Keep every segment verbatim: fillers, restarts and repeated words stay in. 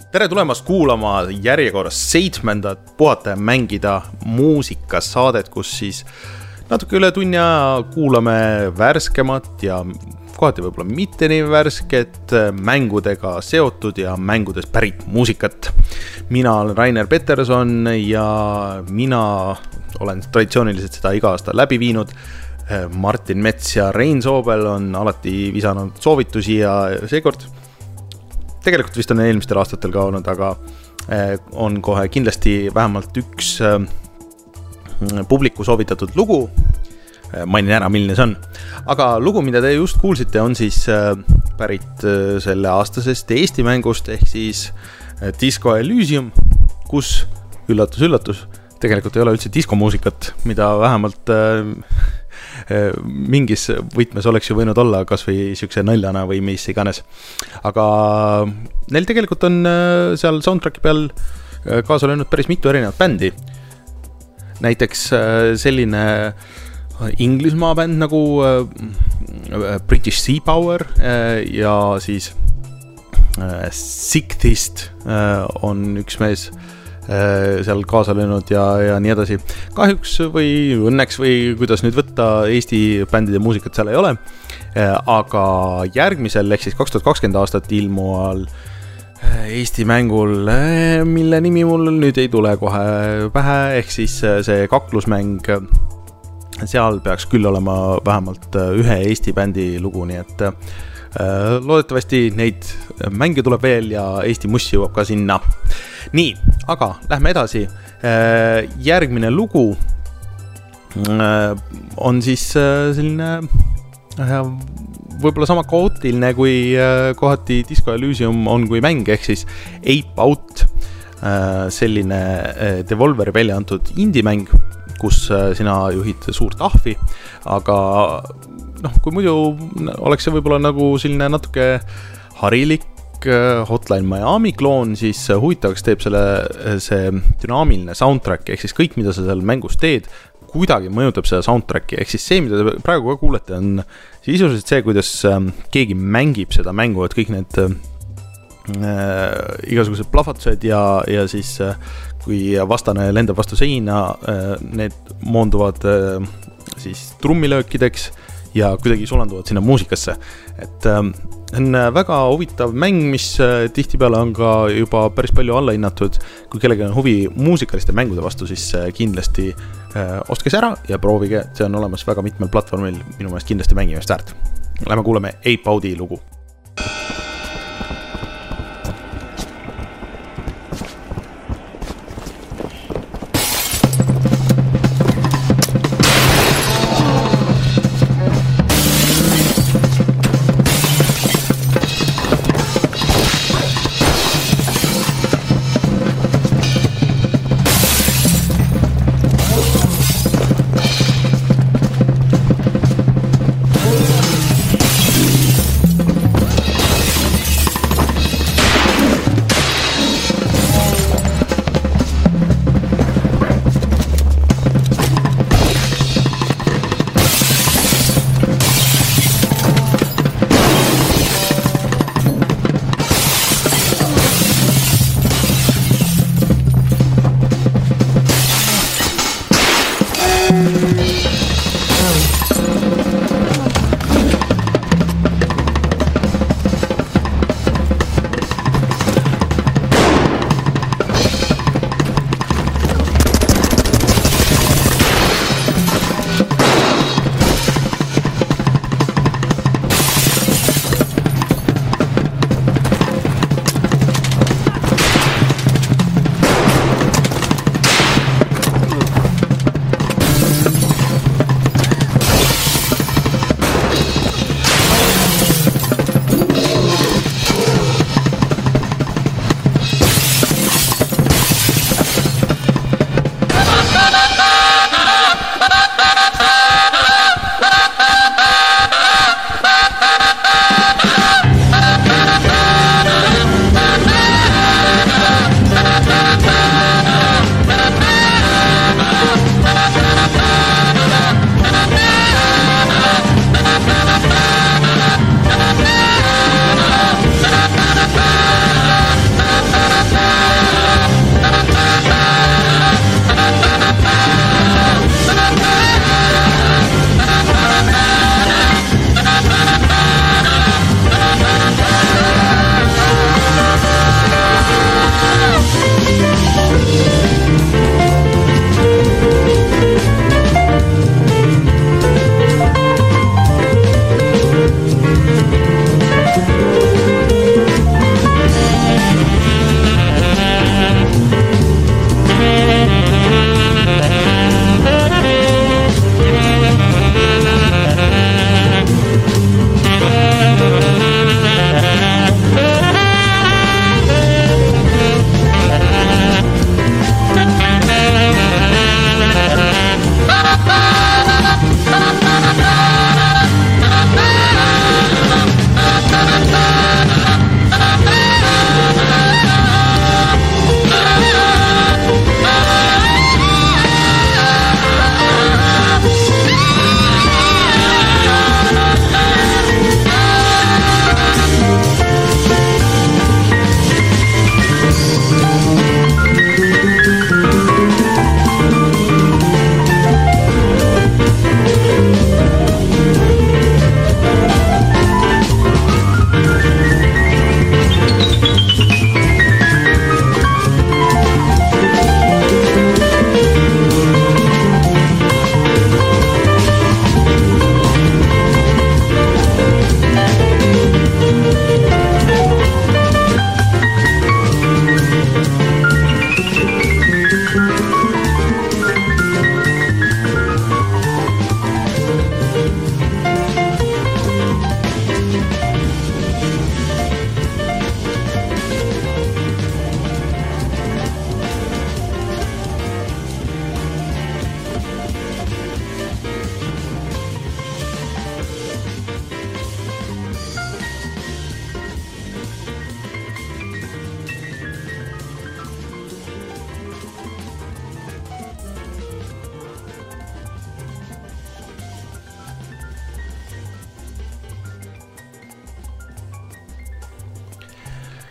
tere tulemast kuulama järjekorras seitsmendat Puhata ja mängida muusikasaadet, kus siis natuke üle tunni aja kuulame värskemat ja kohati võib-olla mitte nii värsket mängudega seotud ja mängudest pärit muusikat. Mina olen Rainer Peterson ja mina olen traditsiooniliselt seda iga aasta läbi viinud. Martin Mets ja Rein Soobel on alati visanud soovitusi ja seekord tegelikult vist on eelmistel aastatel ka olnud, aga on kohe kindlasti vähemalt üks publiku soovitatud lugu. Mainin ära, milline see on. Aga lugu, mida te just kuulsite, on siis pärit selle aastasest Eesti mängust ehk siis Disco Elysium, kus üllatus, üllatus, tegelikult ei ole üldse diskomuusikat, mida vähemalt mingis võtmes oleks ju võinud olla kas või siukse naljana või mis iganes. Aga neil tegelikult on seal soundtracki peal kaasa löönud päris mitu erinevat bändi. Näiteks selline Inglismaa bänd nagu British Sea Power ja siis Sixth on üks mees seal kaasa löönud ja, ja nii edasi. Kahjuks või õnneks või kuidas nüüd võtta, Eesti bändide muusikat seal ei ole, aga järgmisel ehk siis kaks tuhat kakskümmend aastat ilmuval Eesti mängul, mille nimi mul nüüd ei tule kohe pähe, ehk siis see kaklusmäng, seal peaks küll olema vähemalt ühe Eesti bändi lugu, nii et loodetavasti neid mänge tuleb veel ja Eesti muss jõuab ka sinna. Nii, aga lähme edasi. Järgmine lugu on siis selline võib-olla sama kaootiline kui kohati Disco Elysium on kui mäng, ehk siis Ape Out, selline Devolveri välja antud indie-mäng, kus sina juhid suurt ahvi, aga noh, kui muidu oleks see võib-olla nagu selline natuke harilik Hotline Miami kloon, siis huvitavaks teeb selle, see dünaamiline soundtrack, ehk siis kõik, mida sa seal mängus teed, kuidagi mõjutab seda soundtracki, ehk siis see, mida te praegu ka kuulete, on sisuliselt see, kuidas keegi mängib seda mängu, et kõik need äh, igasugused plahvatused ja, ja siis äh, kui vastane lendab vastu seina, äh, need moonduvad äh, siis trummilöökideks ja kuidagi sulanduvad sinna muusikasse. Et äh, on väga huvitav mäng, mis äh, tihtipeale on ka juba päris palju alla hinnatud. Kui kellegi on huvi muusikaliste mängude vastu, siis äh, kindlasti äh, ostke see ära ja proovige, see on olemas väga mitmel platvormil, minu meelest kindlasti mängimist väärt. Lähme kuuleme Ape Outi lugu.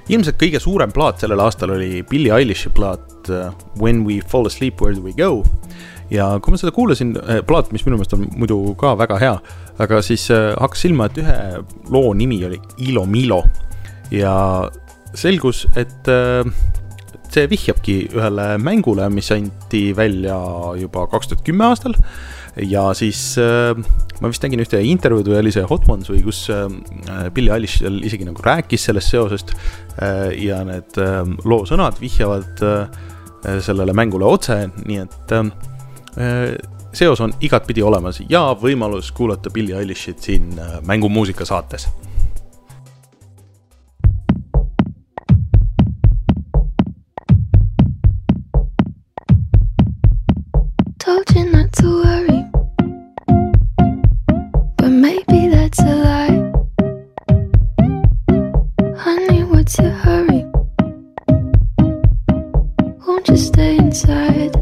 ilmselt kõige suurem plaat sellel aastal oli Billie Eilish'i plaat When We Fall Asleep, Where Do We Go? Ja kui ma seda kuulasin, plaat, mis minu meelest on muidu ka väga hea, aga siis hakkas silma, et ühe loo nimi oli Ilo Milo ja selgus, et see vihjabki ühele mängule, mis anti välja juba kaks tuhat kümme aastal ja siis ma vist nägin ühte intervjuud või oli see Hot Ones või kus Billie Eilish isegi nagu rääkis sellest seosest ja need loo sõnad vihjavad sellele mängule otse, nii et seos on igatpidi olemas ja võimalus kuulata Billie Eilishit siin mängumuusika saates. Told you not to worry, but maybe that's a lie. Honey, what's your hurry? Won't you stay inside?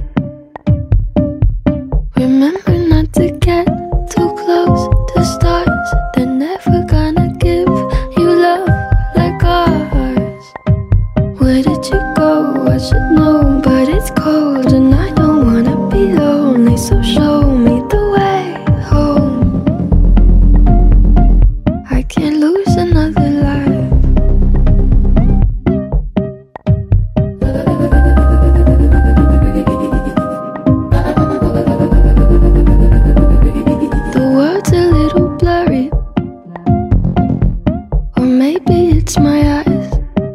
Remember not to get too close to stars. They're never gonna give you love like ours. Where did you go? I should know, but it's cold and I don't wanna be lonely, so show me the way home. I can't lose another life. The world's a little blurry, or maybe it's my eyes.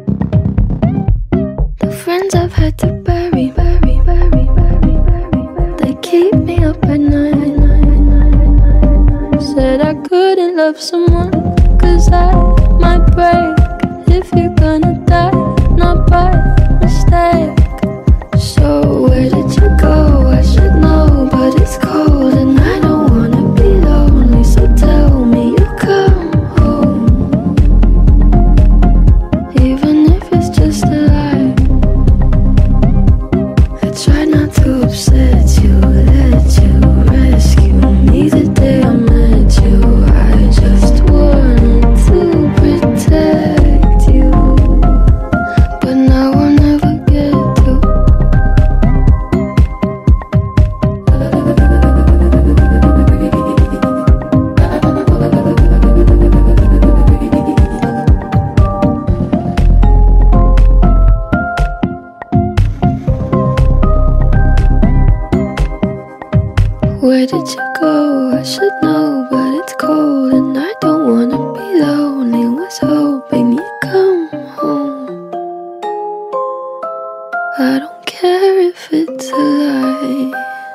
The friends I've had to bury, bury, bury, bury, bury, bury. They keep me up at night. Said I couldn't love someone, cause I might break. If you're gonna die, not by mistake. So where did you go? I should know, but it's cold and I don't wanna be lonely, so tell me you come home, even if it's just a lie. I try not to upset you, let you rescue me the day I met you. I just wanted to protect you, but now I'll never get to. Where did you go? I should know, but it's cold and I don't wanna be lonely. Was hoping you'd come home. I don't care if it's a lie.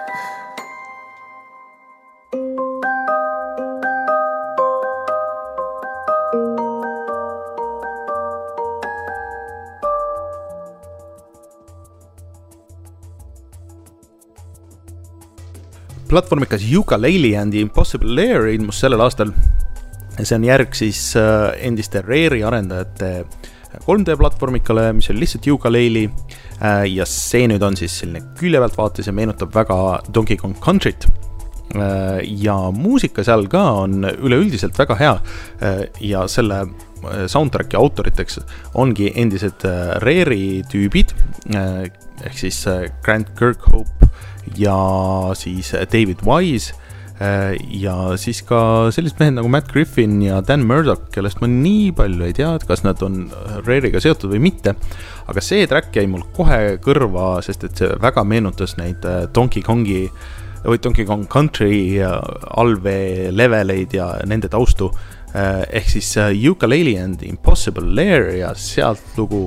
Platvormikas Yooka-Laylee and the Impossible Lair ilmus sellel aastal. See on järg siis endiste Rare'i arendajate kolm D platvormikale, mis oli lihtsalt Yooka-Laylee ja see nüüd on siis selline küljevält vaates ja meenutab väga Donkey Kong Country't ja muusika seal ka on üleüldiselt väga hea ja selle soundtracki autoriteks ongi endised Rare'i tüübid ehk siis Grant Kirkhope ja siis David Wise ja siis ka sellised mehed nagu Matt Griffin ja Dan Murdoch, kellest ma nii palju ei tea, et kas nad on Rare'iga seotud või mitte, aga see track jäi mul kohe kõrva, sest et see väga meenutas neid Donkey Kongi või Donkey Kong Country allvee leveleid ja nende taustu ehk siis Yooka-Laylee and the Impossible Lair ja sealt lugu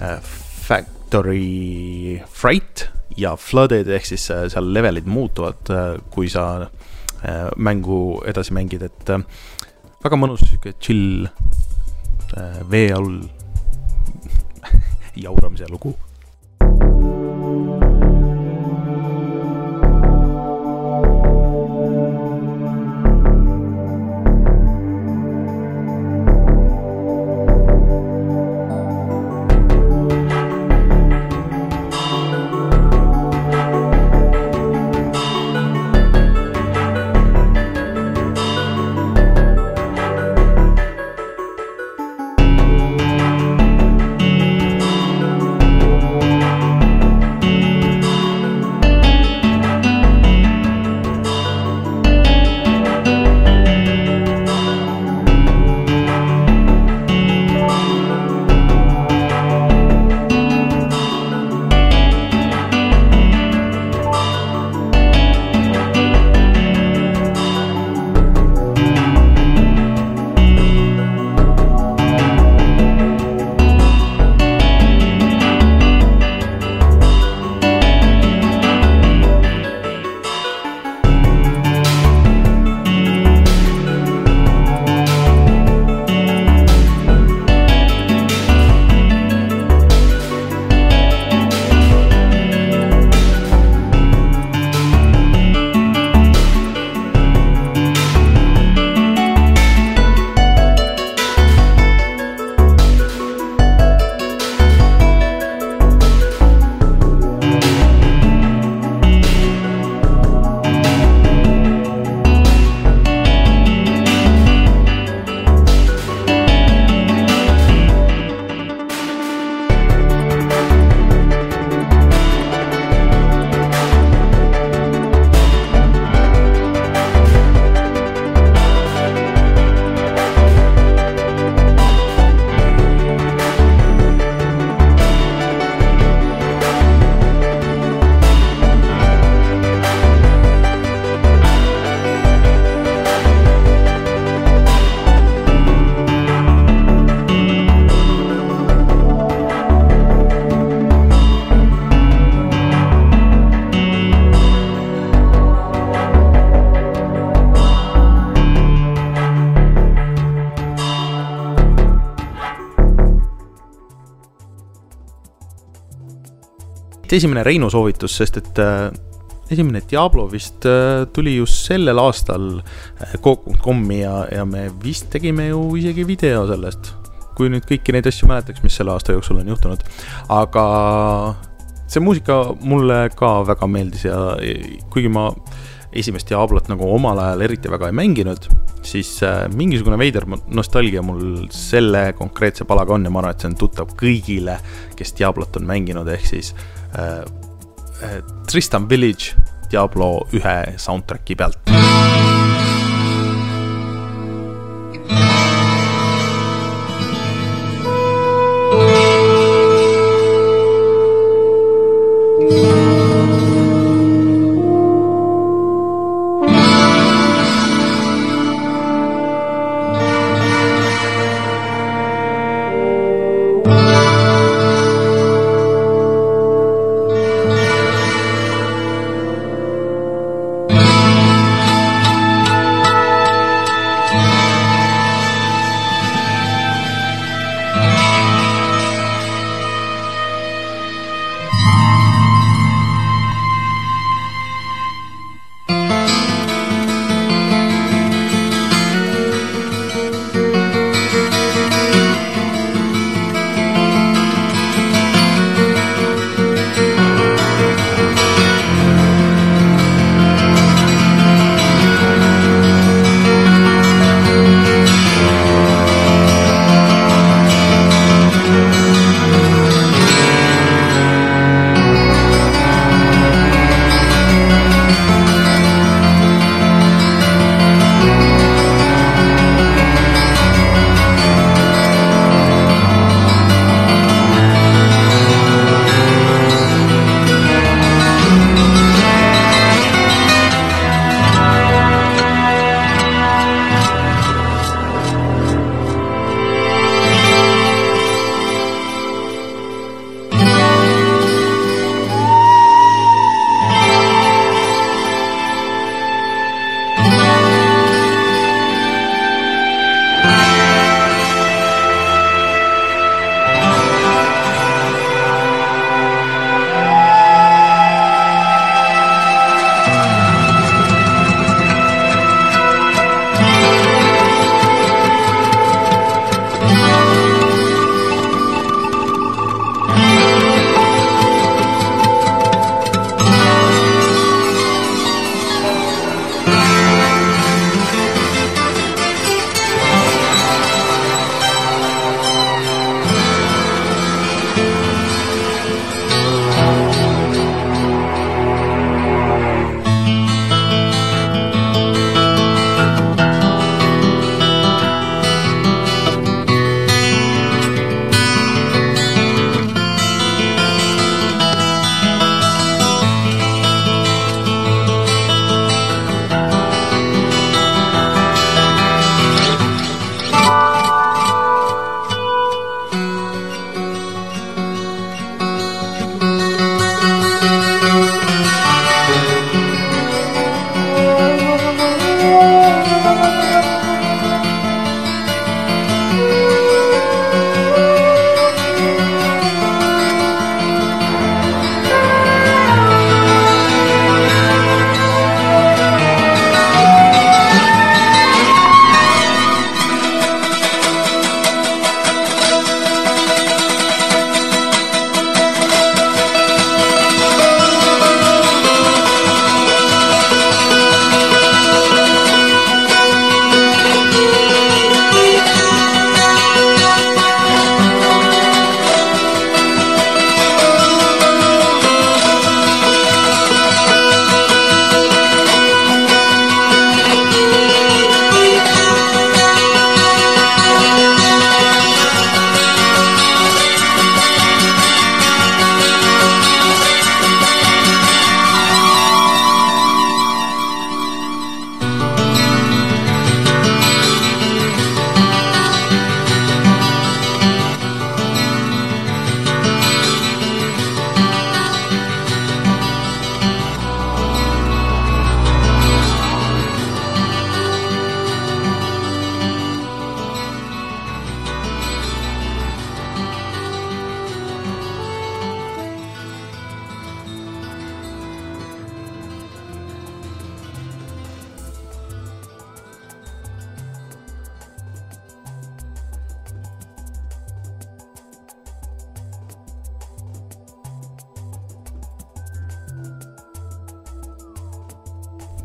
Factory Fright ja Flooded ehk siis seal levelid muutuvad, kui sa mängu edasi mängid, et väga mõnus chill vee all jauramise lugu. siit esimene Reinu soovitus, sest et esimene Diablo vist tuli just sellel aastal Coop punkt com-i ja, ja me vist tegime ju isegi video sellest, kui nüüd kõiki neid asju mäletaks, mis selle aasta jooksul on juhtunud. Aga see muusika mulle ka väga meeldis ja kuigi ma esimest Diablot nagu omal ajal eriti väga ei mänginud, siis mingisugune veider nostalgia mul selle konkreetse palaga on ja ma arvan, et see on tuttav kõigile, kes Diablot on mänginud, ehk siis äh, Tristan Village Diablo ühe soundtracki pealt.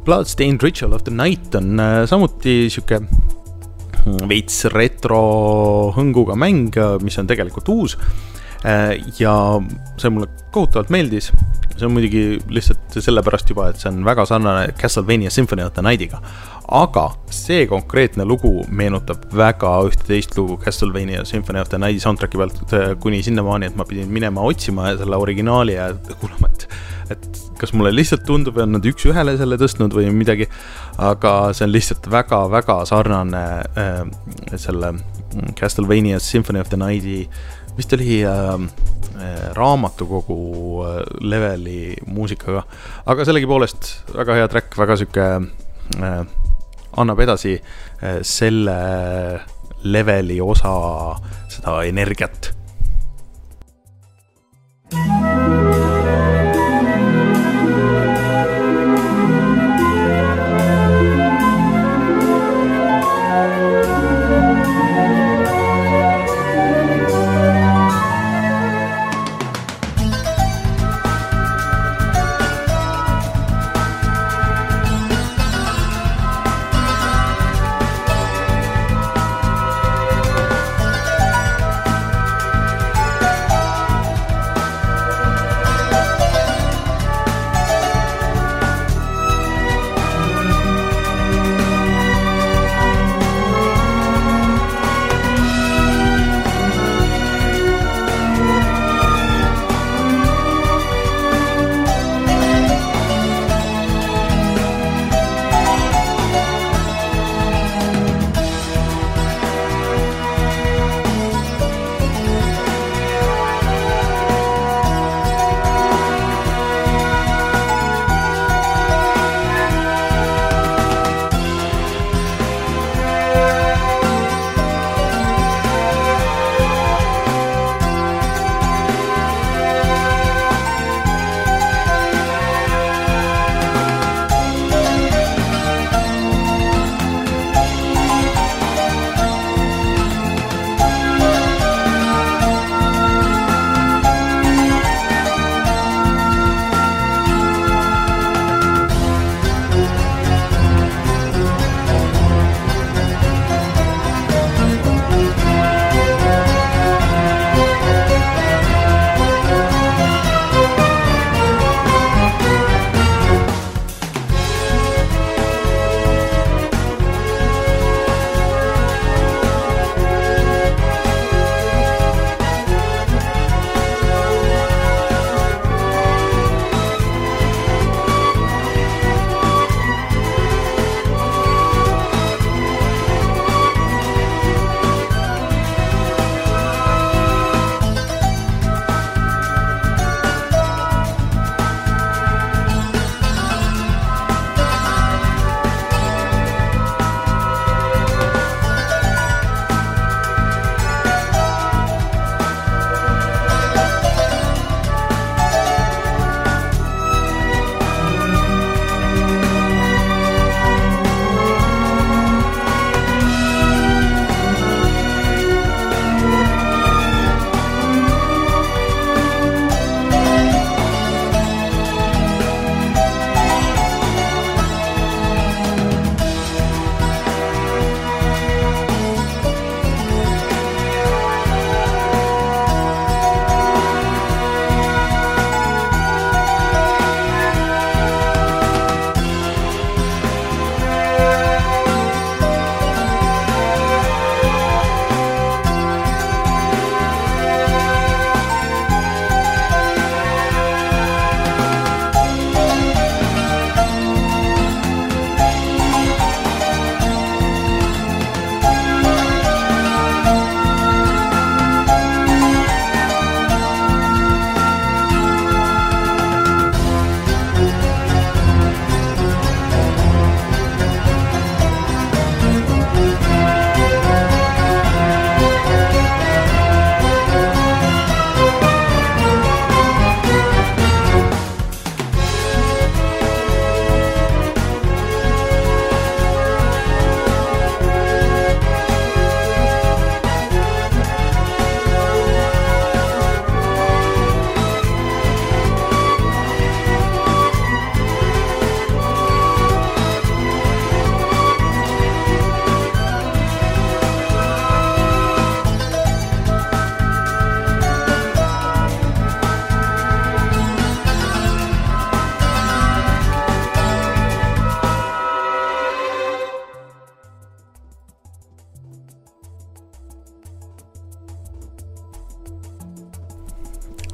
Bloodstained Ritual of the Night on samuti siuke veits retro hõnguga mäng, mis on tegelikult uus ja see mulle kohutavalt meeldis. See on muidugi lihtsalt sellepärast juba, et see on väga sarnane Castlevania Symphony of the Nightiga, aga see konkreetne lugu meenutab väga ühte teist lugu Castlevania Symphony of the Nighti soundtracki pealt kuni sinnamaani, et ma pidin minema otsima selle originaali ja kuulama, et, et kas mulle lihtsalt tundub, et nad üks ühele selle tõstnud või midagi, aga see on lihtsalt väga-väga sarnane äh, selle Castlevania Symphony of the Nighti, vist oli äh, raamatukogu äh, leveli muusikaga, aga sellegipoolest väga hea track, väga süke äh, annab edasi äh, selle leveli osa seda energiat.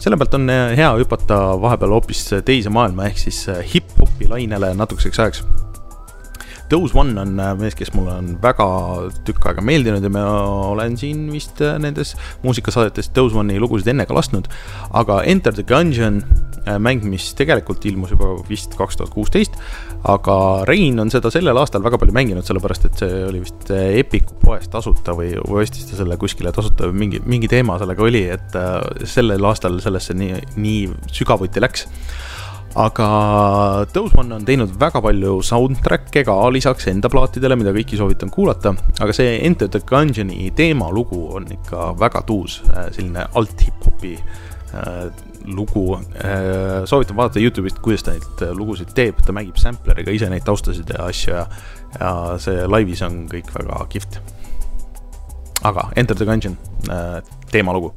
selle pealt on hea hüpata vahepeal hoopis teise maailma ehk siis hip-hopi lainele natukeseks ajaks. Dose One on mees, kes mulle on väga tükk aega meeldinud ja ma olen siin vist nendes muusikasaadetes Dose One'i lugusid enne ka lasknud, aga Enter the Gungeon mäng, mis tegelikult ilmus juba vist kaks tuhat kuusteist, aga Rein on seda sellel aastal väga palju mänginud, sellepärast et see oli vist Epiku poest tasuta või ostis ta selle kuskile tasuta või mingi, mingi teema sellega oli, et sellel aastal sellesse nii, nii sügavuti läks. Aga Dose One on teinud väga palju soundtrack'e ka lisaks enda plaatidele, mida kõiki soovitan kuulata, aga see Enter the Gungeoni teema lugu on ikka väga tuus, selline alt-hip-hopi lugu. Soovitan vaadata YouTube'ist, kuidas ta neid lugusid teeb, ta mängib sampleriga ise neid taustasid ja asju ja, ja see laivis on kõik väga kihvt. Aga Enter the Gungeon teema lugu.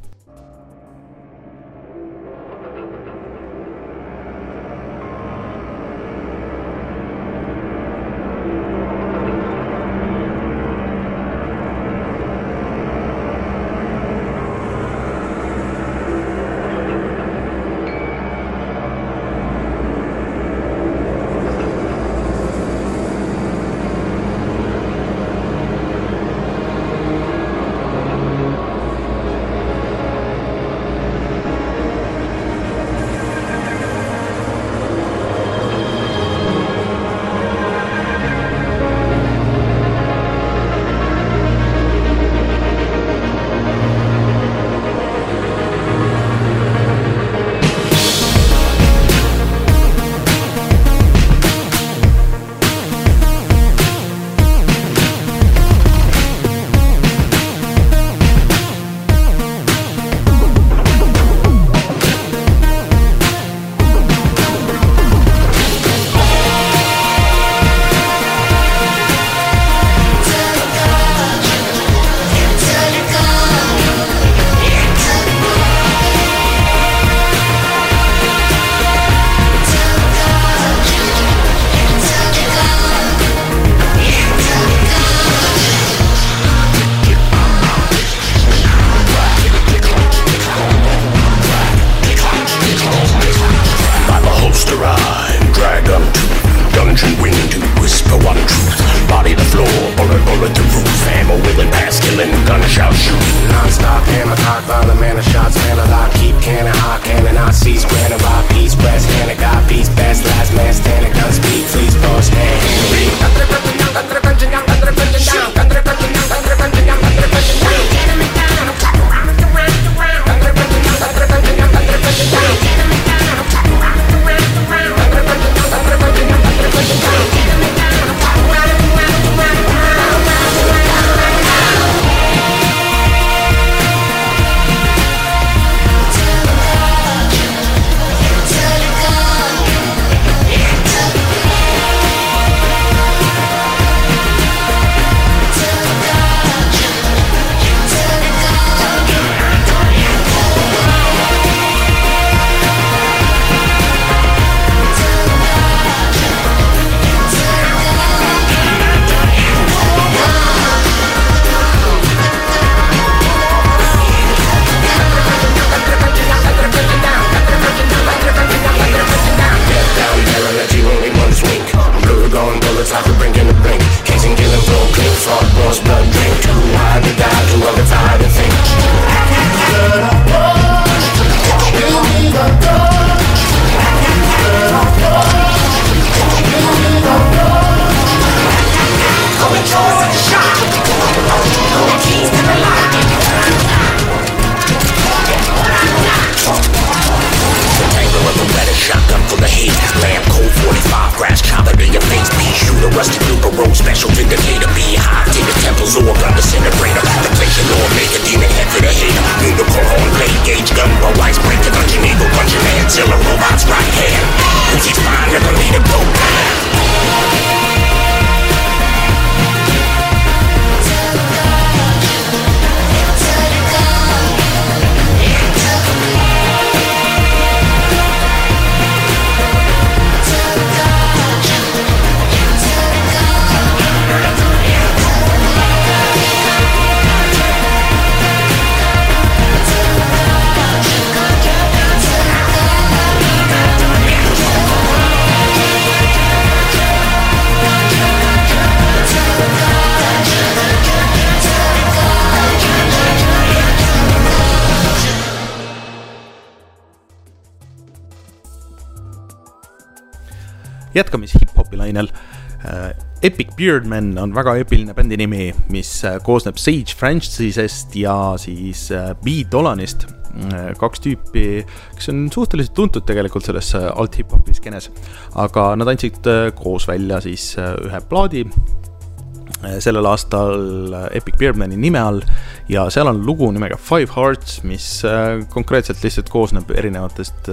jätkame siis hip-hopi lainel. Epic Beardman on väga epiline bändi nimi, mis koosneb Sage Francisest ja siis Beat Dolanist, kaks tüüpi, kes on suhteliselt tuntud tegelikult selles alt-hip-hopi skenes, aga nad andsid koos välja siis ühe plaadi sellel aastal Epic Beardmani nime all ja seal on lugu nimega Five Hearts, mis konkreetselt lihtsalt koosneb erinevatest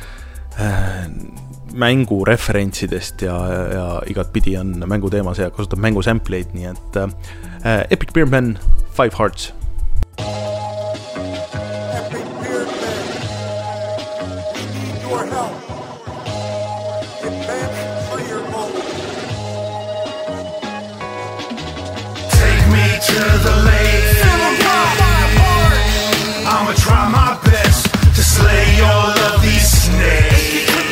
mängureferentsidest ja, ja igat pidi on mängu teemas ja kasutab mängu sampleid, nii et äh, Epic Beardman, Five Hearts. Take me to the lake. I'ma try my best to slay all of these snakes.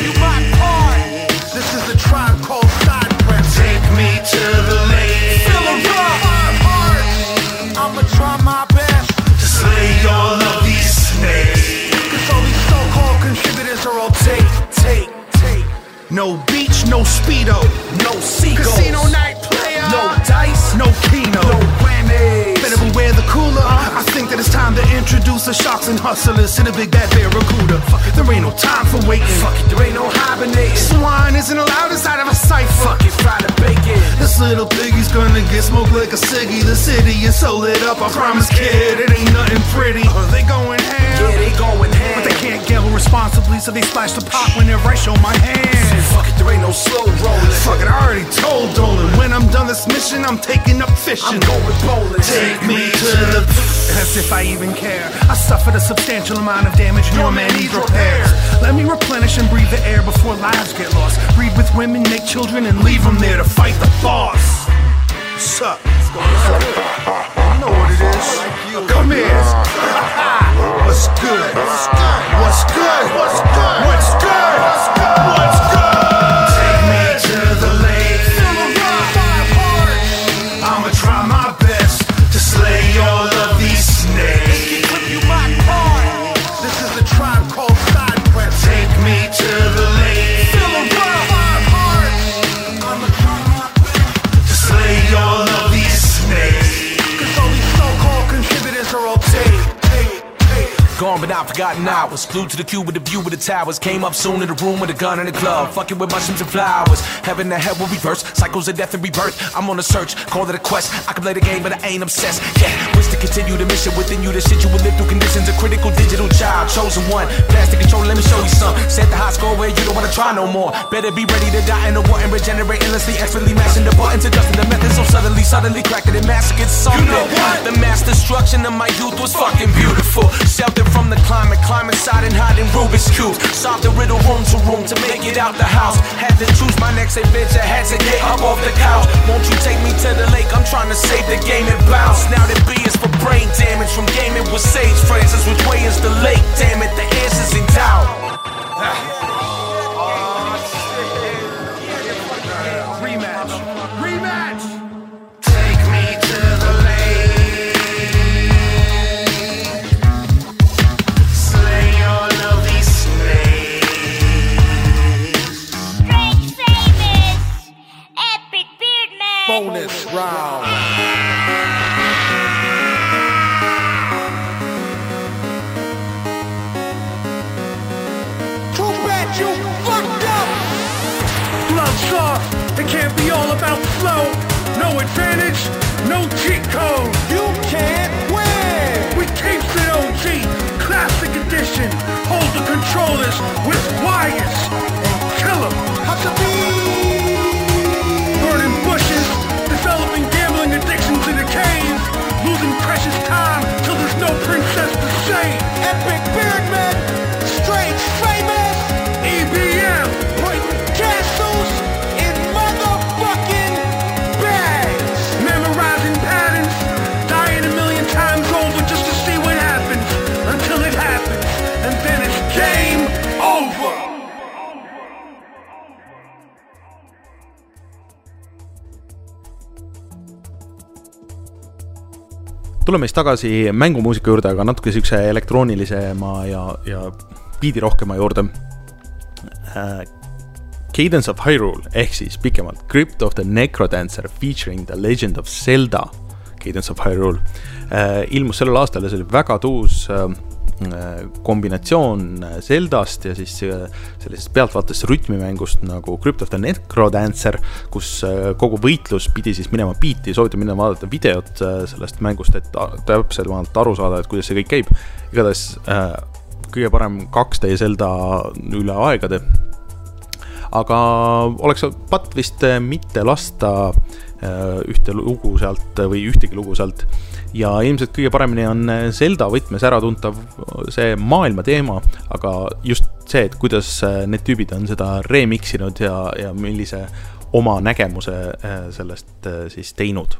Tribe called Cypress. Take me to the lake. Fill a rock. I'ma try my best to slay all of these snakes. Cause all these so-called contributors are all take, take, take. No beach, no speedo, no seagulls. Casino night player. No dice, no keno, no grannies. Better beware the cooler. Uh, I think that it's time to introduce the sharks and hustlers to the big bad barracuda. Fuck it, there ain't no time for waiting. Fuck it, there ain't no hibernating. Swine isn't allowed inside of a cipher. Fuck it, fry the bacon. This little piggy's gonna get smoked like a ciggy. The city is so lit up, I promise kid, it ain't nothing pretty. Are they going ham? Yeah, they going ham. But they can't gamble responsibly, so they splash the pot whenever I show my hand. So fuck it, there ain't no slow rolling. Fuck it, I already told Dolan. When I'm done this mission, I'm taking up fishing. I'm going bowling. Take me to the... As if I even care. I suffered a substantial amount of damage, and your man needs repairs. Let me replenish and breathe the air before lives get lost. Breed with women, make children, and leave them there to fight the boss. What's up? You know what it is. Come here. What's good? What's good? What's good? What's good? What's good? What's good? Take me to the lake. I'ma try my best to slay all of these snakes. You my part. This is a tribe called Cypress. Take me to the lake. Fill a heart. I'ma try my best to slay all of these snakes. Cause all these so-called contributors are all take, take, take. Gone but not forgotten hours. Flew to the cube with the view of the towers. Came up soon to the room with a gun in the club. Fucking with mushrooms and flowers. Heaven and hell will reverse. Cycles of death and rebirth. I'm on a search, call it a quest. I can play the game but I ain't obsessed. Yeah, wish to continue the mission within you. The shit you will live through conditions. A critical digital child, chosen one. Plastic control, let me show you some. Set the high score where you don't wanna try no more. Better be ready to die in the war and regenerate endlessly. Expertly mashing the buttons, adjusting the methods. So suddenly, suddenly cracked it and massacred something. You know what? The mass destruction of my youth was fucking beautiful. Sheltered from the climate, climb inside and hide in Rubik's cubes. Solve the riddle room to room to make it out the house. Had to choose my next adventure, had to get up off the couch. Won't you take me to the lake? I'm trying to save the game and bounce. Now the B is for brain damage from gaming with Sage Francis. Which way is the lake? Damn it, the answer's in doubt. Rematch, rematch. Take me to the lake. Slay all of these snakes. Strange famous Epic Beardman. Bonus round. Too bad you fucked up. Love soft, it can't be all about flow. No advantage, no cheat code. You can't win. We taped it O G, classic edition. Hold the controllers with wires and kill 'em. Have to be burning bushes, developing gambling addiction to the cave, losing precious time till there's no princess to save. Epic Beardman, strange famous, E B M, breaking castles in motherfucking bags, memorizing patterns, dying a million times over just to see what happens, until it happens, and then it's game over. tuleme siis tagasi mängumuusika juurde, aga natuke siukse elektroonilisema ja, ja biidirohkema juurde. Cadence of Hyrule ehk siis pikemalt Crypt of the Necrodancer featuring The Legend of Zelda Cadence of Hyrule äh, ilmus sellel aastal ja see oli väga tuus äh, kombinatsioon Zeldast ja siis sellisest pealtvaates rütmimängust nagu Crypt of the Necrodancer, kus kogu võitlus pidi siis minema biiti, soovitan minna vaadata videot sellest mängust, et täpselt aru saada, et kuidas see kõik käib. Igatahes äh, kõige parem kaks D Zelda üle aegade. Aga oleks pat vist mitte lasta äh, ühte lugu sealt või ühtegi lugu sealt. Ja ilmselt kõige paremini on Zelda võtmes ära tuntav see maailma teema, aga just see, et kuidas need tüübid on seda remixinud ja, ja millise oma nägemuse sellest siis teinud.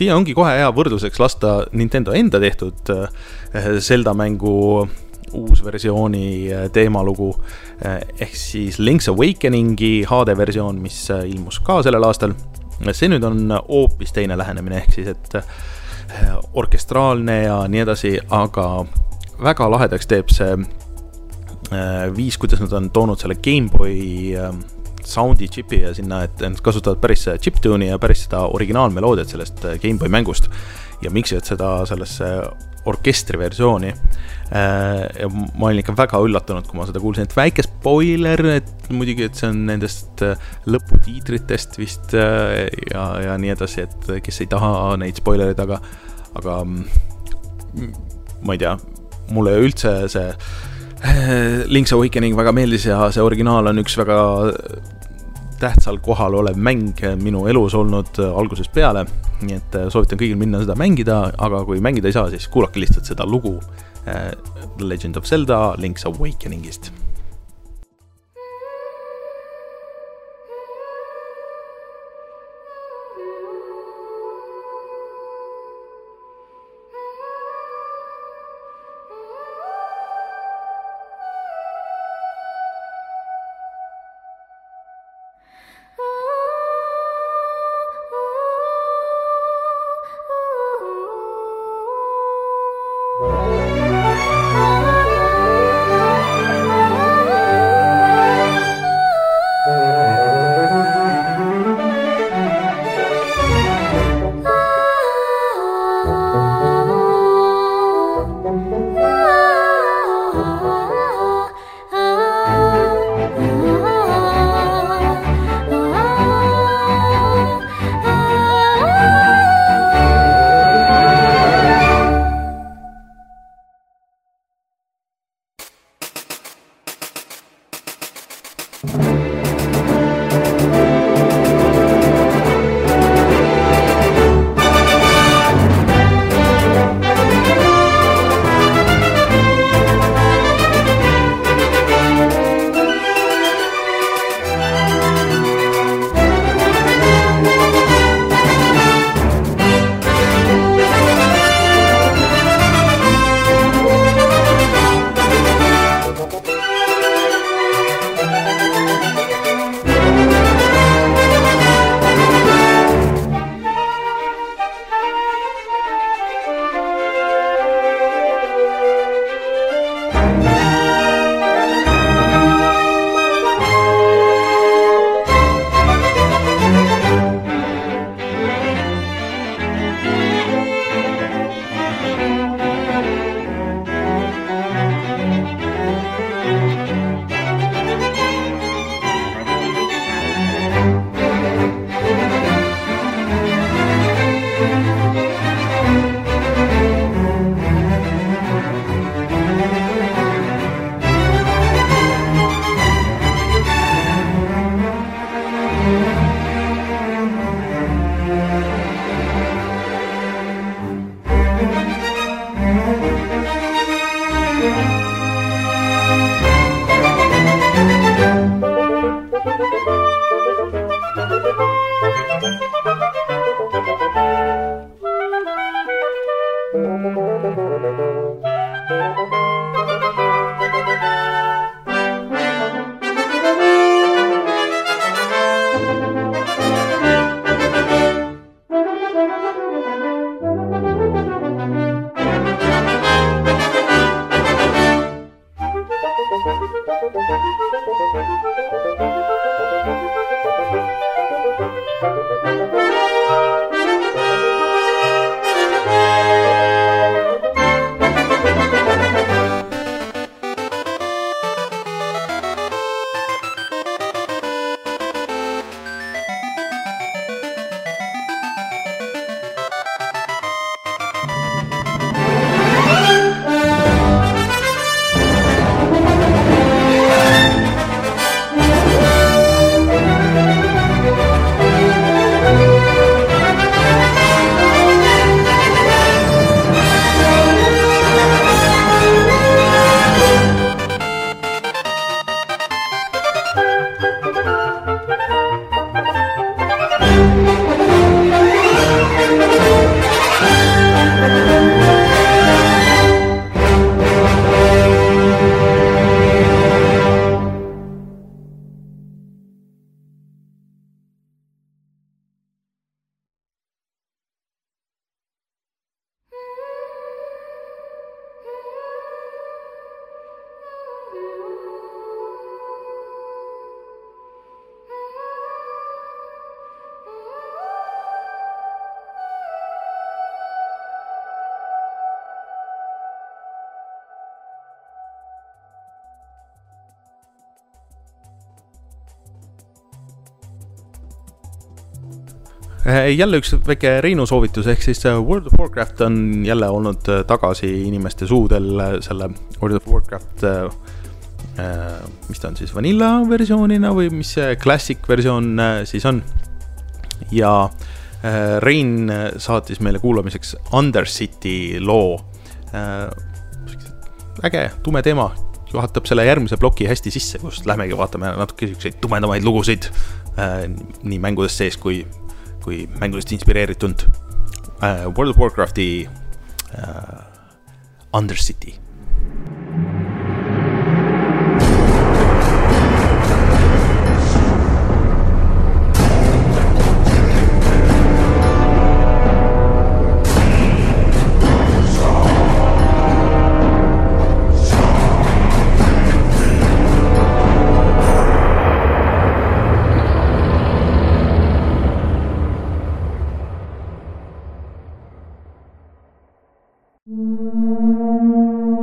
siia ongi kohe hea võrdluseks lasta Nintendo enda tehtud Zelda mängu uus versiooni teemalugu ehk siis Link's Awakeningi H D versioon, mis ilmus ka sellel aastal. See nüüd on hoopis teine lähenemine ehk siis, et orkestraalne ja nii edasi, aga väga lahedaks teeb see viis, kuidas nad on toonud selle Game Boy soundi chipi ja sinna, et nad kasutavad päris chiptune'i ja päris seda originaalmeloodiat sellest Game Boy mängust ja miksivad seda sellesse orkestri versiooni. Ja ma olin ikka väga üllatunud, kui ma seda kuulsin, et väike spoiler, et muidugi, et see on nendest lõputiitritest vist ja, ja nii edasi, et kes ei taha neid spoilerid, aga, aga ma ei tea, mulle üldse see Link's Awakening väga meeldis ja see originaal on üks väga tähtsal kohal olev mäng minu elus olnud algusest peale, nii et soovitan kõigil minna seda mängida, aga kui mängida ei saa, siis kuulake lihtsalt seda lugu The Legend of Zelda Link's Awakeningist. jälle üks väike Reinu soovitus, ehk siis World of Warcraft on jälle olnud tagasi inimeste suudel selle World of Warcraft, mis ta on siis, vanilla versioonina või mis see classic versioon siis on. Ja Rein saatis meile kuulamiseks Undercity loo. Äge, tume teema, juhatab selle järgmise ploki hästi sisse, kus lähmegi vaatame natuke selliseid tumedamaid lugusid nii mängudes sees kui kui mängudest inspireeritunud uh, World of Warcrafti uh, Undercity. Thank you.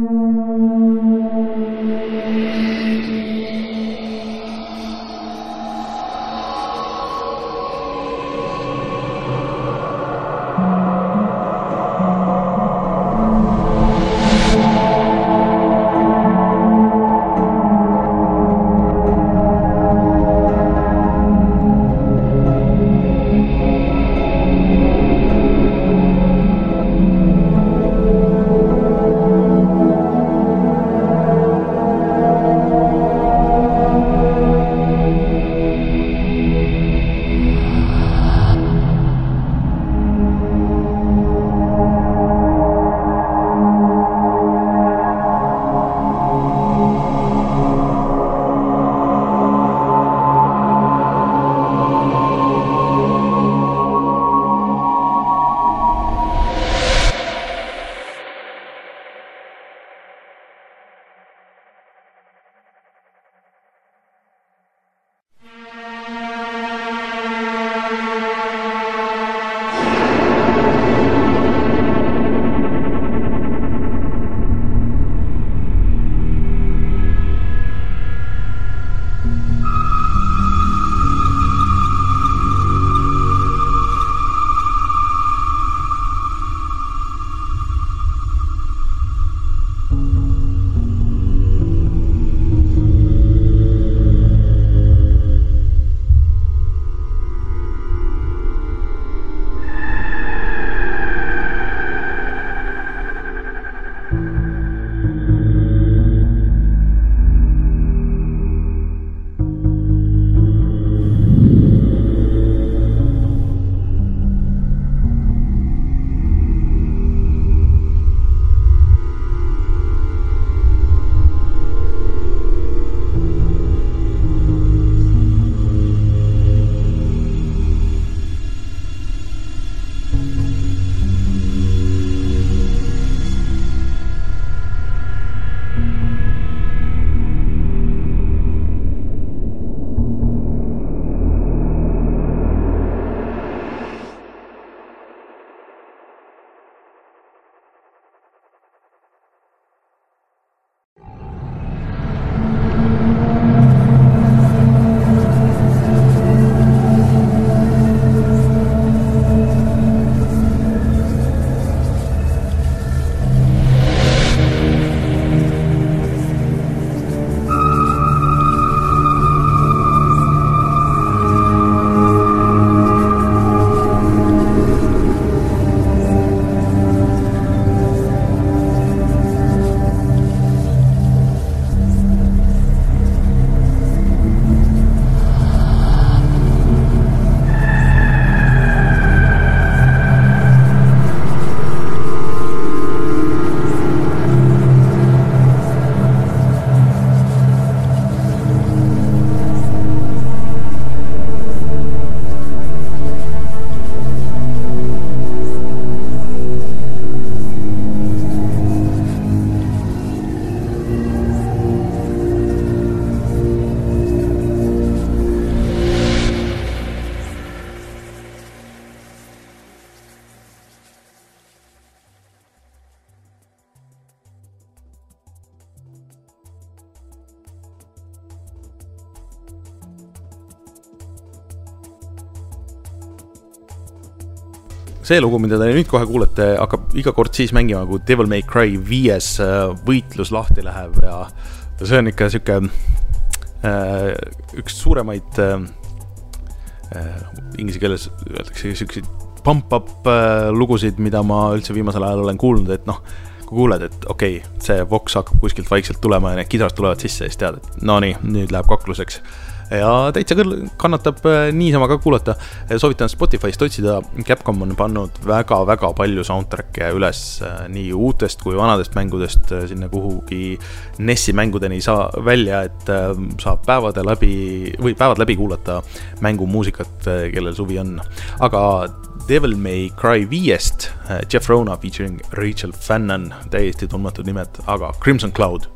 see lugu, mida te nüüd kohe kuulete, hakkab iga kord siis mängima, kui Devil May Cry viies võitlus lahti läheb ja see on ikka siuke äh, üks suuremaid äh, inglise keeles öeldakse siukseid pump-up äh, lugusid, mida ma üldse viimasel ajal olen kuulnud, et noh, kui kuuled, et okei, okay, see voks hakkab kuskilt vaikselt tulema ja need kidarast tulevad sisse ja siis tead, et no nii, nüüd läheb kakluseks. Ja täitsa küll kannatab niisama ka kuulata. Soovitan Spotify'st otsida, Capcom on pannud väga-väga palju soundtrack'e üles nii uutest kui vanadest mängudest sinna kuhugi N E S-i mängudeni saa välja, et saab päevade läbi, või päevad läbi kuulata mängumuusikat, kellel suvi on. Aga Devil May Cry viiest Jeff Rona featuring Rachel Fannon, täiesti tundmatud nimed, aga Crimson Cloud.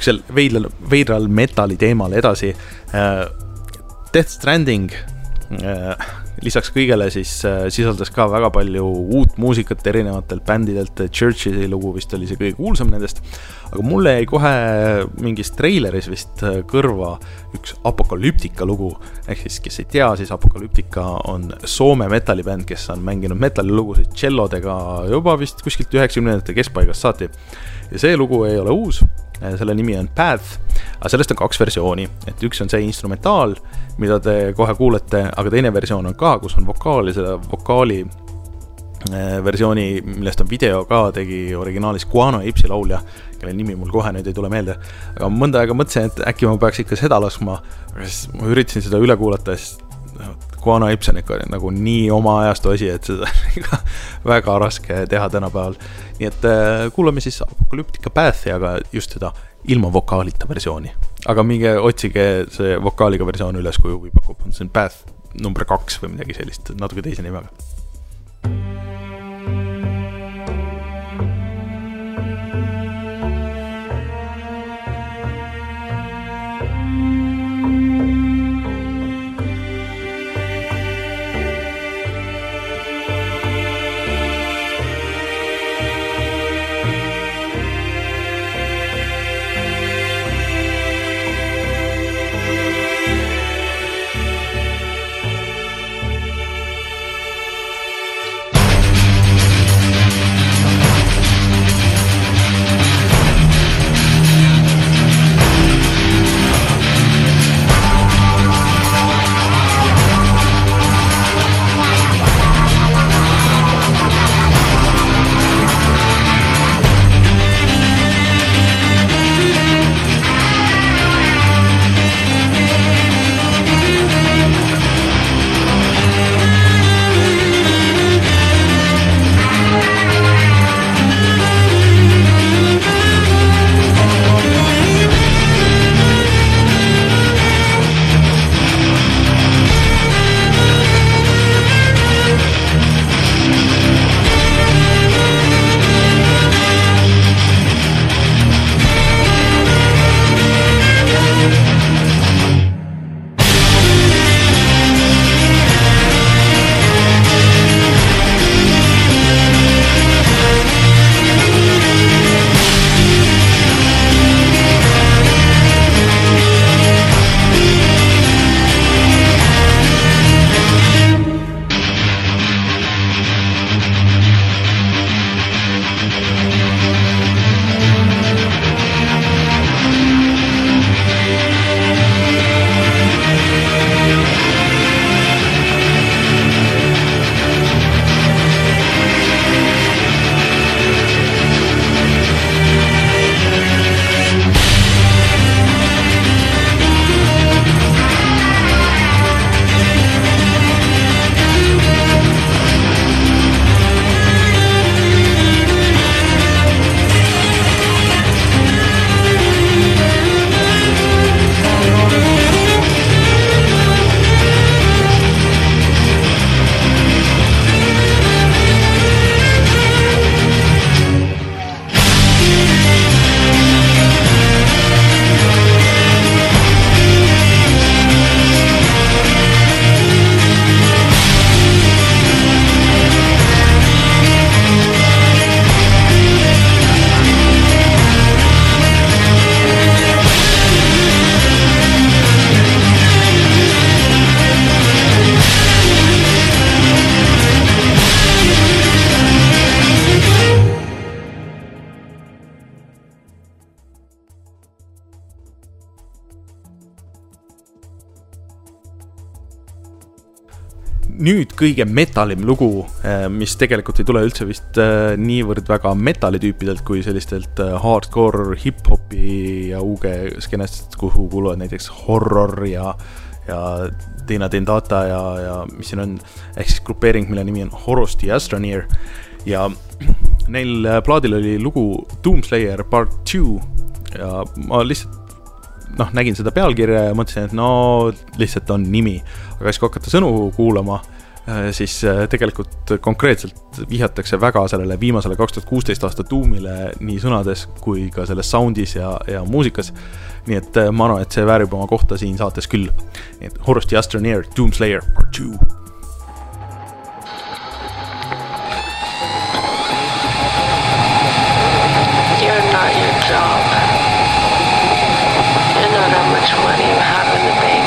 niisugusel veidral, veidral metali teemal edasi. Death Stranding lisaks kõigele siis sisaldas ka väga palju uut muusikat erinevatelt bändidelt. Church'i lugu vist oli see kõige kuulsam nendest, aga mulle jäi kohe mingis treileris vist kõrva üks Apocalyptica lugu, ehk siis kes ei tea, siis Apocalyptica on Soome metallibänd, kes on mänginud metallilugusid tšellodega juba vist kuskilt üheksakümnendate keskpaigast saati. Ja see lugu ei ole uus, selle nimi on Path, aga sellest on kaks versiooni, et üks on see instrumentaal, mida te kohe kuulete, aga teine versioon on ka, kus on vokaal ja selle vokaali versiooni, millest on video ka, tegi originaalis Guano Apesi laulja, kelle nimi mul kohe nüüd ei tule meelde, aga mõnda aega mõtlesin, et äkki ma peaks ikka seda laskma, aga siis ma üritasin seda üle kuulata, siis Guano Apes on ikka nagu nii oma ajastu asi, et seda on väga raske teha tänapäeval. Nii et kuulame siis Apocalyptica Pathi, aga just seda ilma vokaalita versiooni. Aga minge otsige see vokaaliga versioon üles, kui huvi pakub. See on Path number kaks või midagi sellist, natuke teise nimega. nüüd kõige metalim lugu, mis tegelikult ei tule üldse vist niivõrd väga metalitüüpidelt kui sellistelt hardcore hip-hopi ja uuge skenest, kuhu kuuluvad näiteks horror ja, ja Dina Dendata ja, ja mis siin on, ehk siis grupeering, mille nimi on Horus the Astroneer ja neil plaadil oli lugu Doomslayer part two ja ma lihtsalt noh, nägin seda pealkirja ja mõtlesin, et no lihtsalt on nimi, aga siis kui hakata sõnu kuulama, siis tegelikult konkreetselt vihjatakse väga sellele viimasele kaks tuhat kuusteist aasta tuumile nii sõnades kui ka selles soundis ja, ja muusikas. Nii et ma arvan, et see väärib oma kohta siin saates küll. Nii et Horus the Astroneer, Doomslayer part two. You're not your job. You're not how much money you have in the bank.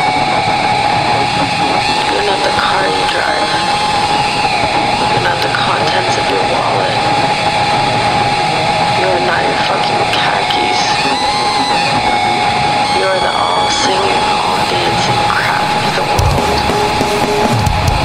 You're not the car you drive. You're not the contents of your wallet. You're not your fucking khakis. You're the all-singing, all-dancing crap of the world.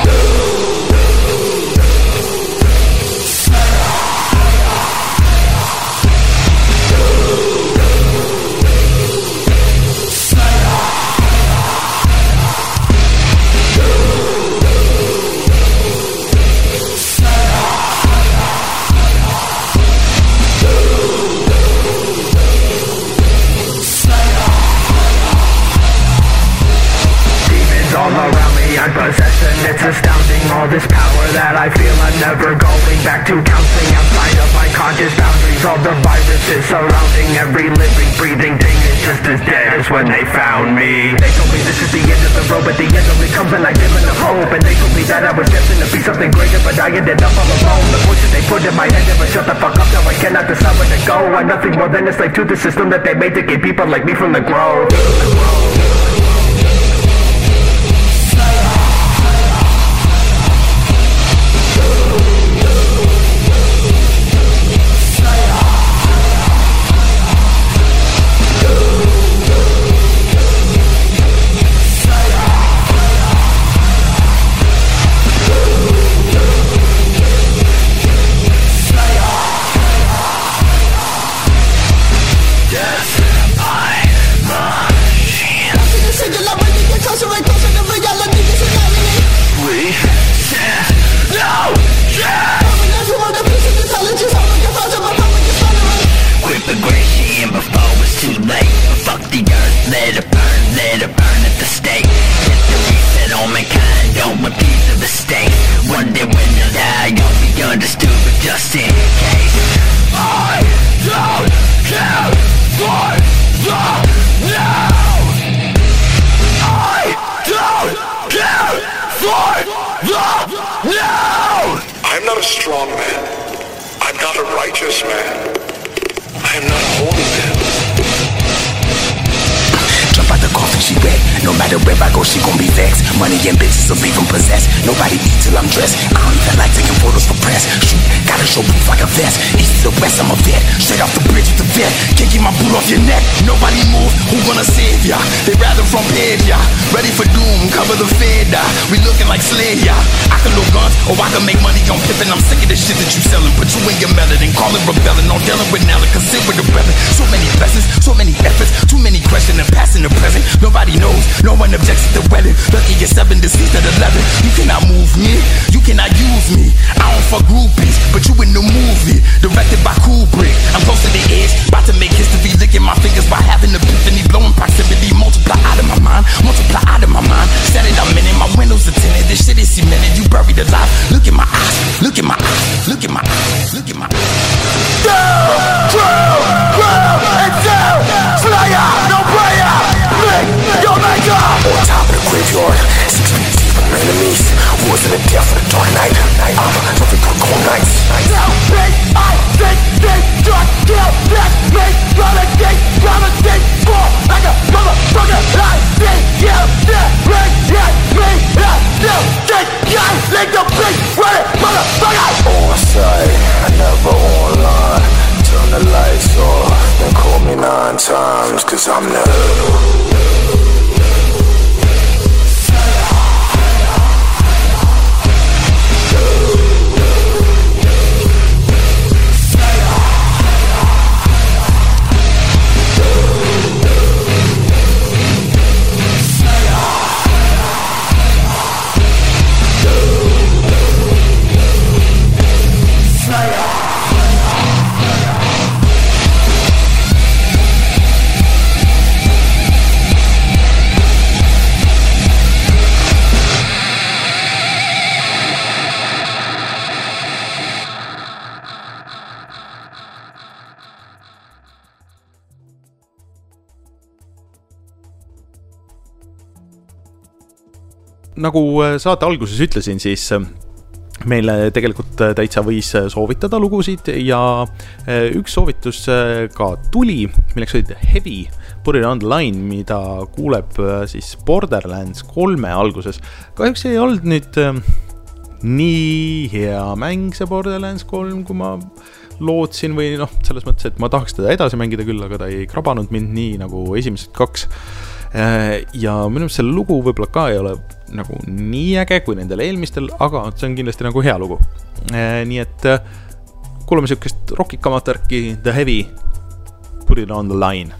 All around me I'm possessing, it's astounding. All this power that I feel, I'm never going back to counseling. Outside of my conscious boundaries, all the viruses surrounding every living, breathing thing is just as dead as when they found me. They told me this is the end of the road, but the end only comes when I give in the hope. And they told me that I was destined to be something greater, but I ended up all alone. The voices they put in my head never shut the fuck up. Now I cannot decide where to go. I'm nothing more than a slave to the system that they made to keep people like me from the grove. I'm not a strong man. I'm not a righteous man. I am not a holy man. Jump out the coffin, she wet. No matter where I go, she gon' be vexed. Money and bitches will leave them possessed. Nobody eat till I'm dressed. I don't even like taking photos for press. Shoot, gotta show proof like a vest. East to the west, I'm a vet. Straight off the bridge with the vet. Can't get my boot off your neck. Nobody move, who gonna save ya? They rather from bed, ya. Ready for doom, cover the fed, uh. We looking like Slayer, ya. I can load guns, or I can make money on pippin'. I'm sick of the shit that you selling. Put you in your melon and call it rebelling. No dealing with Nella, consider it a brother. So many blessings, so many efforts. Too many questions and passing the present. Nobody knows, no one objects to the wedding. Lucky you're seven, deceased at eleven. You cannot move me, you cannot use me. I don't fuck groupies, but you in the movie. Directed by Kubrick, I'm close to the edge. About to make history, licking my fingers by having epiphany. Blowing proximity, multiply out of my mind. Multiply out of my mind. Said it, I'm in it, my windows are tinted. This shit is cemented, you buried alive. Look in my eyes, look in my eyes, look in my eyes, look in my eyes. Down, true, ground, and down. Slayer, no prayer. Make your maker. On top of the graveyard, six feet deep of enemies. Wars in the death of the dark night. I'm loving good cold nights. Now, big, I think, think, dark, kill, death, make, relegate, relegate, fall like a motherfucker. I think, yeah, yeah, break, yeah, me, yeah, no, think, yeah, lick the beat, ready, motherfucker. On site, I never online. Turn the lights off, then call me nine times, cause I'm the nagu saate alguses ütlesin, siis meile tegelikult täitsa võis soovitada lugusid ja üks soovitus ka tuli, milleks oli Heavy, Put It On The Line, mida kuuleb siis Borderlands kolme alguses. Kahjuks ei olnud nüüd nii hea mäng see Borderlands kolm, kui ma lootsin või noh, selles mõttes, et ma tahaks teda edasi mängida küll, aga ta ei krabanud mind nii nagu esimesed kaks. Ja minu meelest see lugu võib-olla ka ei ole nagu nii äge kui nendel eelmistel, aga see on kindlasti nagu hea lugu. Nii et kuuleme sihukest rockikamat värki, The Heavy, Put It On The Line.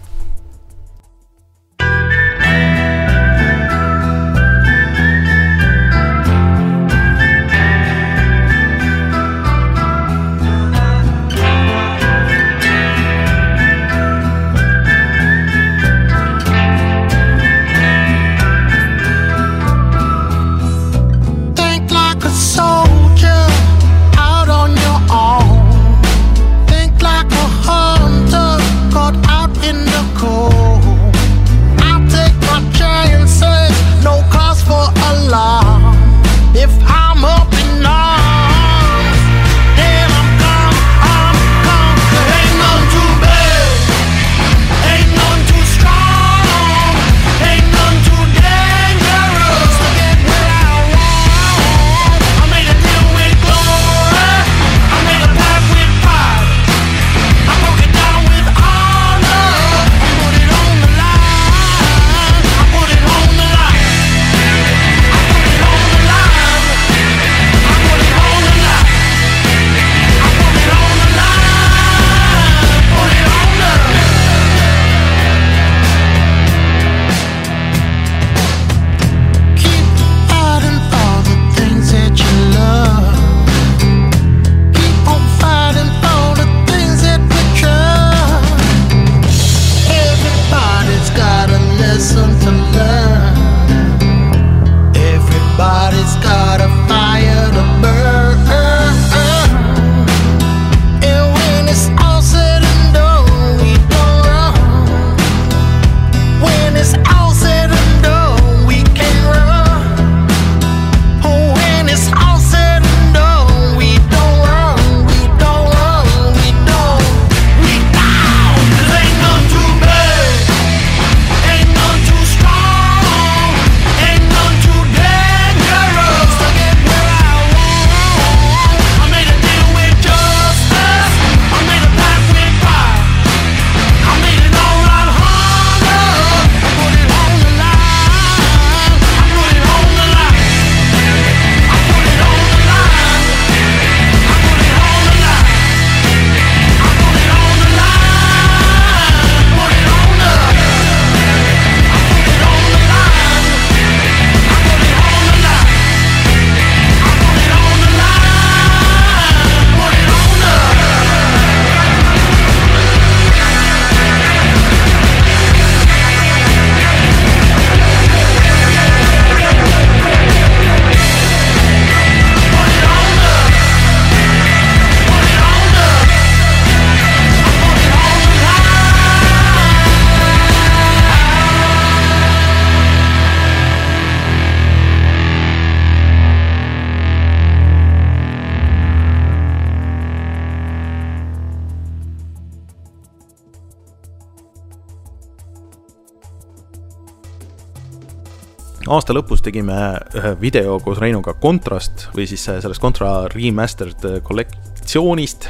Aasta lõpus tegime ühe video koos Reinuga Contrast või siis sellest Contra Remastered kollektsioonist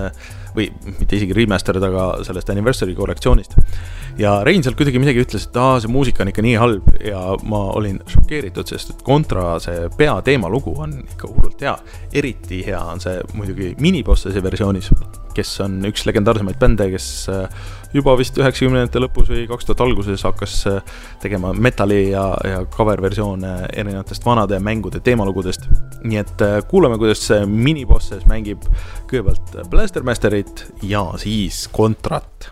või mitte isegi remastered, aga sellest anniversary kollektsioonist. Ja Rein sealt kuidagi midagi ütles, et aa, see muusika on ikka nii halb ja ma olin šokeeritud, sest et Contra see peateema lugu on ikka hullult hea. Eriti hea on see muidugi minibossese versioonis, kes on üks legendaarsemaid bände, kes juba vist üheksakümnendate lõpus või kaks tuhat alguses hakkas tegema metalli ja, ja cover-versioone erinevatest vanade mängude teemalugudest. Nii et kuulame, kuidas minibosses mängib kõigepealt Blastermasterit ja siis Contrat.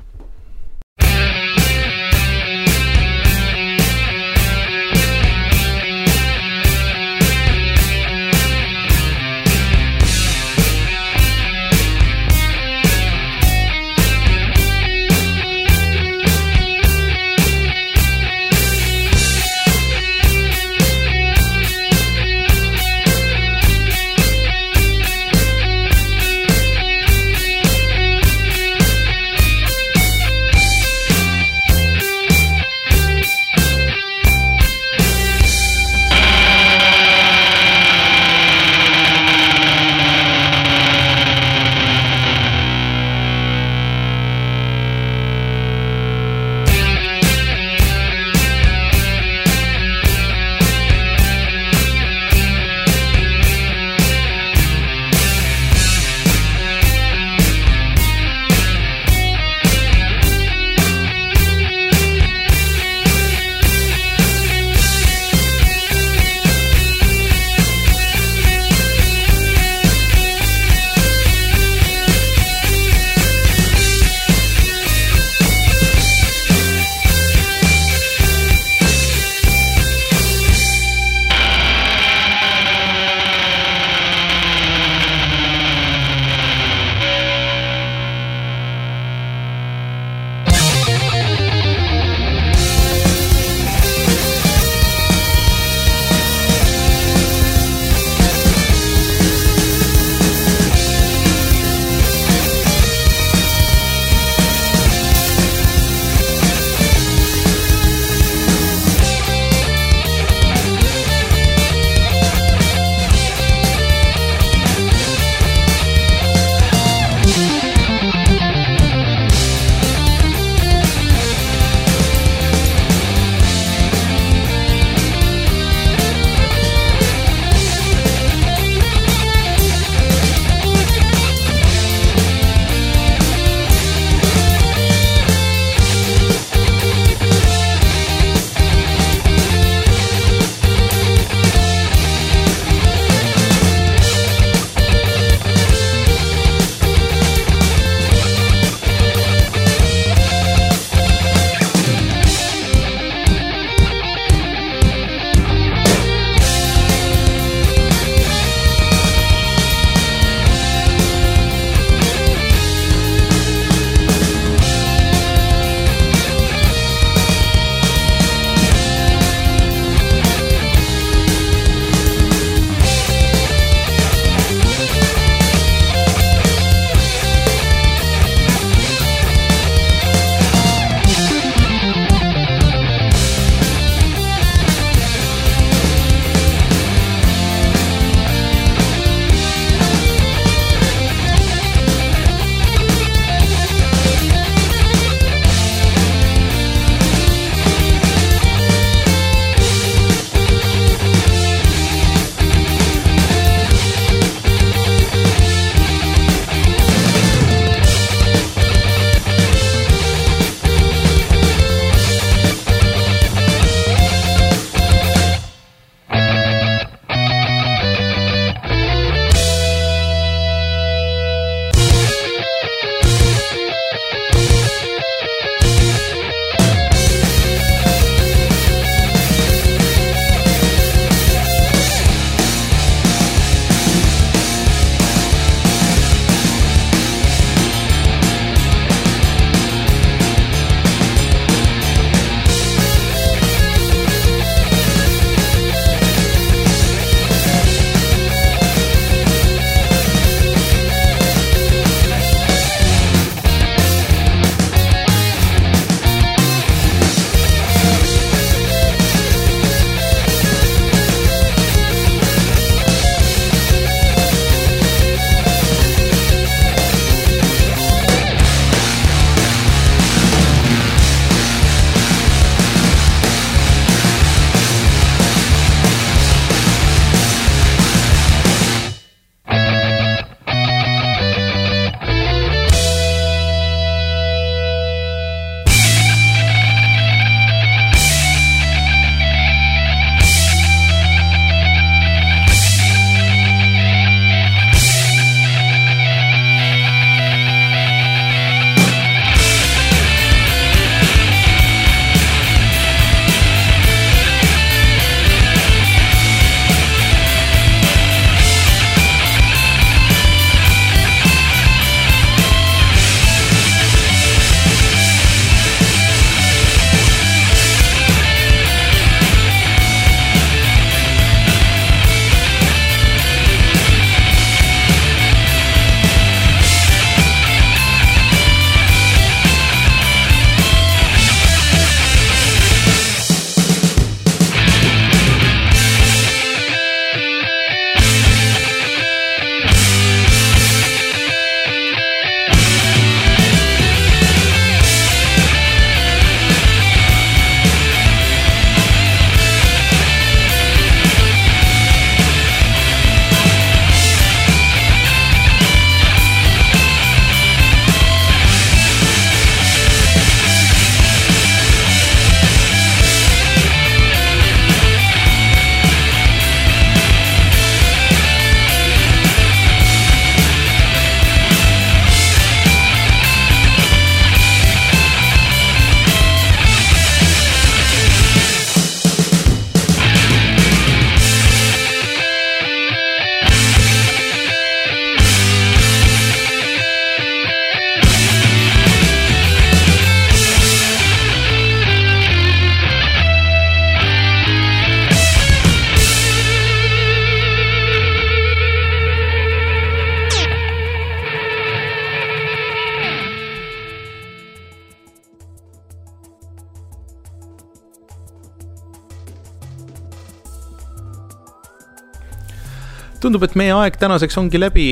tundub, et meie aeg tänaseks ongi läbi.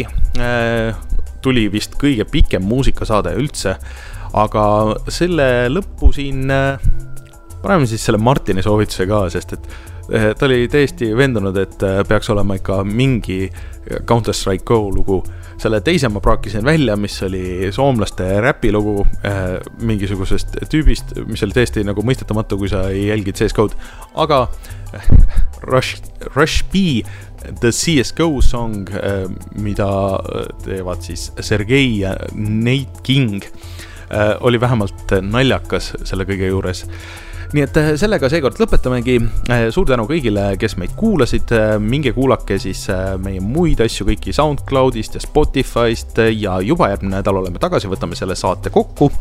Tuli vist kõige pikem muusikasaade üldse, aga selle lõppu siin paneme siis selle Martini soovituse ka, sest et ta oli täiesti vendunud, et peaks olema ikka mingi Counter-Strike Go lugu. Selle teise ma praakisin välja, mis oli soomlaste räpilugu äh, mingisugusest tüübist, mis oli tõesti nagu mõistetamatu, kui sa ei jälgid C S G-d. Aga äh, Rush, Rush B, The C S G O song, äh, mida teevad siis Sergei ja Nate King, äh, oli vähemalt naljakas selle kõige juures. Nii et sellega seekord lõpetamegi. Suur tänu kõigile, kes meid kuulasid. Minge kuulake siis meie muid asju kõiki SoundCloudist ja Spotifyst ja juba järgmine nädal oleme tagasi, võtame selle saate kokku.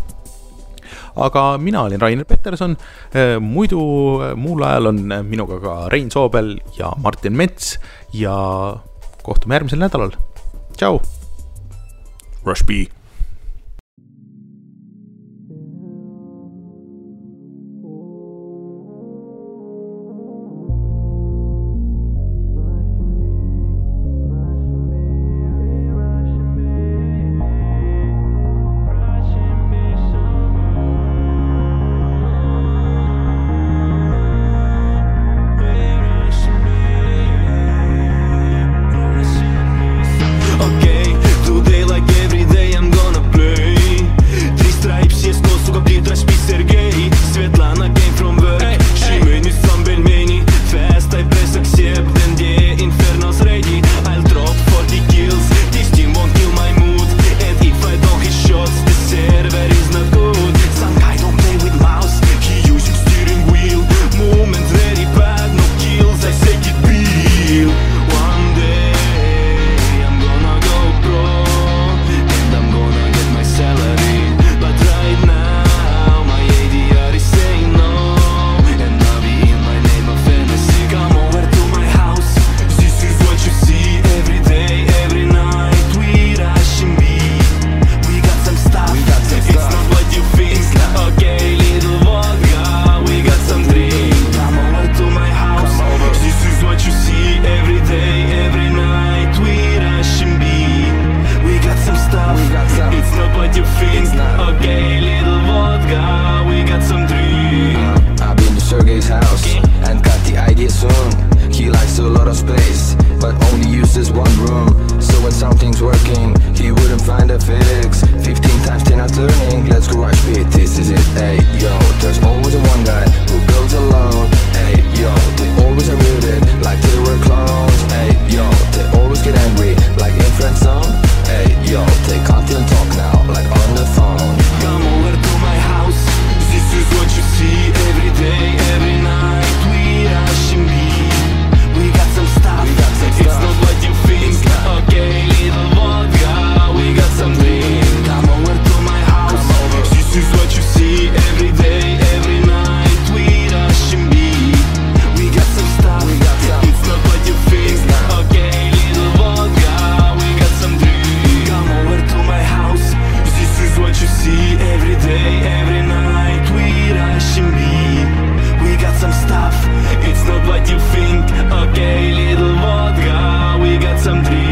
Aga mina olin Rainer Peterson. Muidu muul ajal on minuga ka Rein Soobel ja Martin Mets ja kohtume järgmisel nädalal. Tšau! Rush B. Some dreams.